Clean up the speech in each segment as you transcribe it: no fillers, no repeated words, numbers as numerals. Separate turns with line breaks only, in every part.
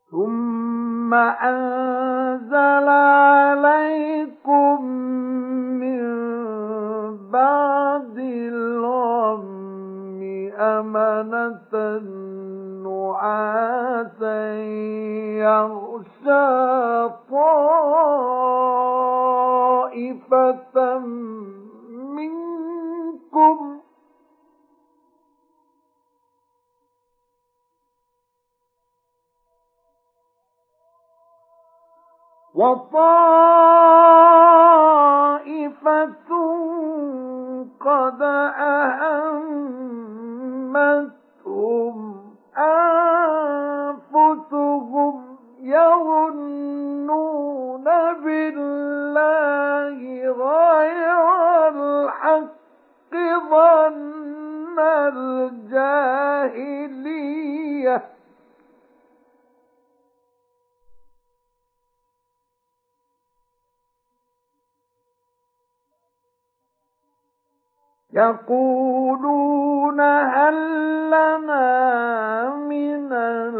ثم أنزل عليكم من بعد الغم أمنة نعاسا يغشى طائفة منكم وطائفة قد أهمتهم أنفسهم يظنون بالله غير الحق ظن الجاهلية يقولون هل لنا من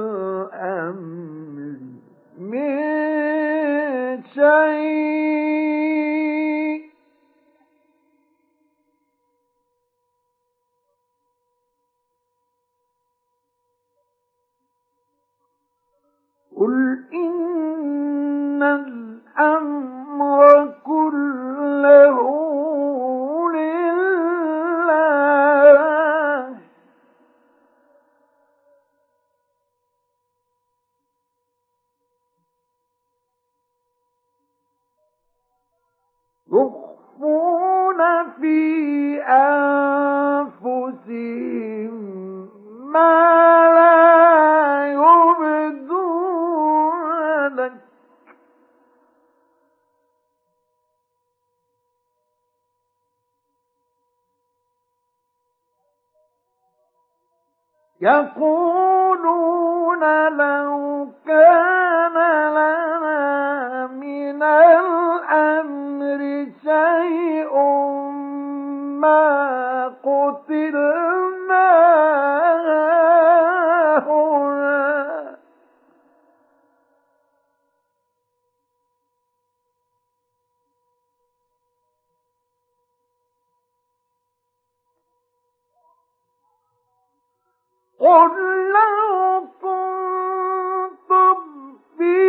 الأمر من شيء قل إن الأمر كله يخفون في أنفسهم ما لا يبدون لك يقولون لو كان لنا من الأمر شيء ما قتلنا هنا قل لو كنتم في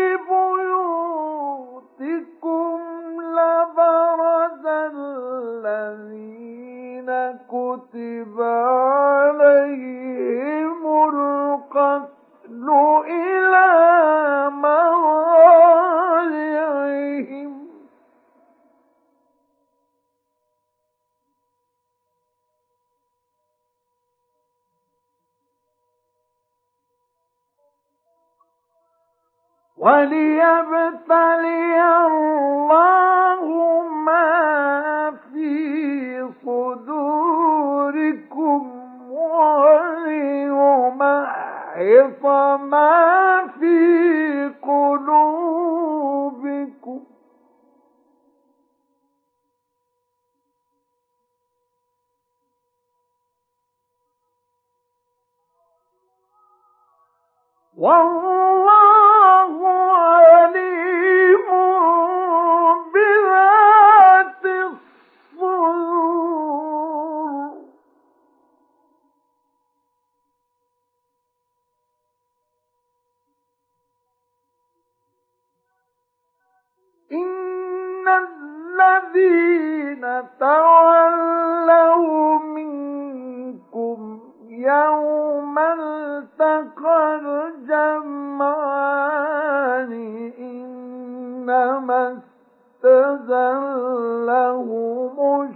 بيوتكم لبرز الذين كتب عليهم القتل إلى مضاجعهم وليبتلي الله ما في صدوركم وليمحص ما في قلوبكم والله عليم بذات الصدور إن الذين تولوا منكم يوم التقى الجمعان إنما استزلهم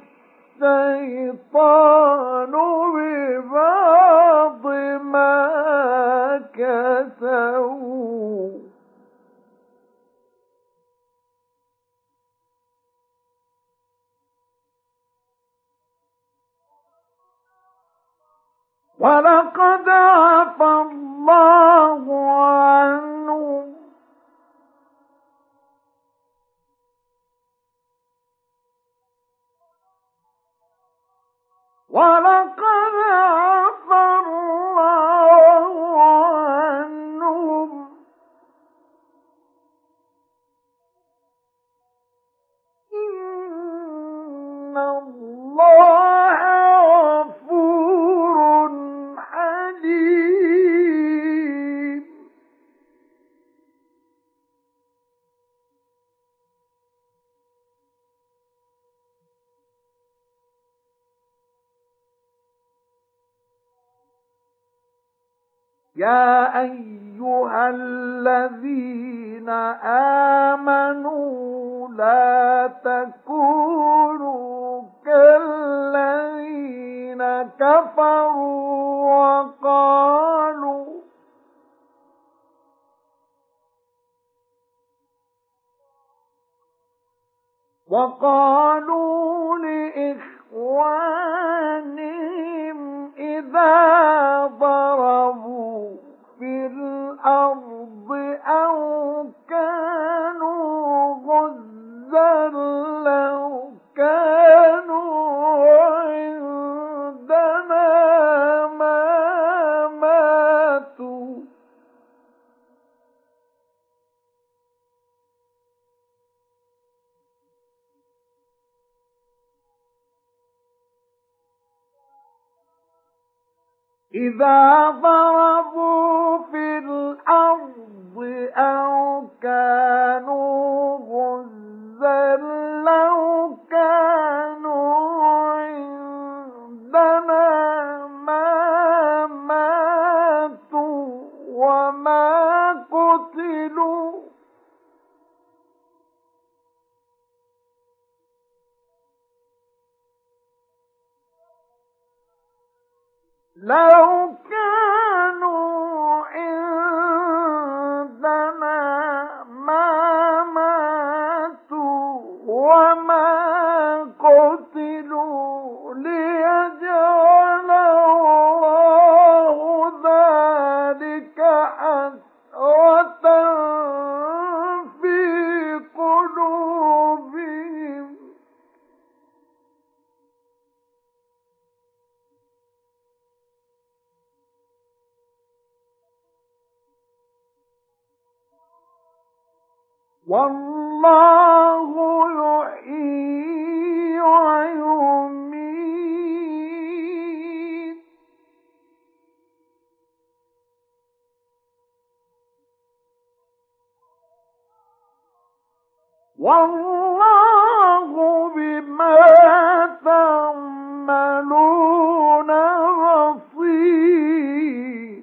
الشيطان ببعض ما كسبوا ولقد عفا الله عنهم ولقد عفا الله عنهم يا أيها الذين آمنوا لا تكونوا كالذين كفروا وقالوا لإخوانهم إذا ضربوا في الأرض أو كانوا غزا لو كانوا عندنا ما ماتوا إذا ضربوا في الأرض أو كانوا غزا لو كانوا عندنا ما ماتوا وما قتلوا لو كانوا عندنا ما ماتوا وما قتلوا ليجعل الله ذلك حسرة في قلوبهم والله يحيي ويميت والله بما تعملون بصير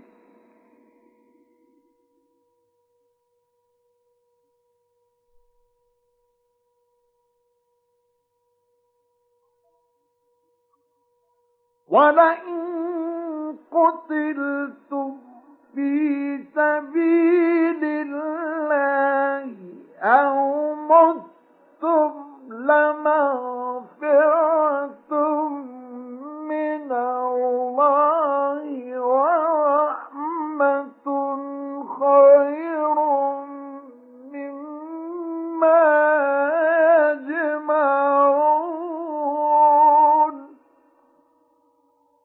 ولئن قتلتم في سبيل الله أو متم لمغفرة من الله ورحمة خير